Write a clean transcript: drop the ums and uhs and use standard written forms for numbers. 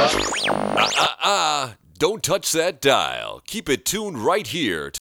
Don't touch that dial. Keep it tuned right here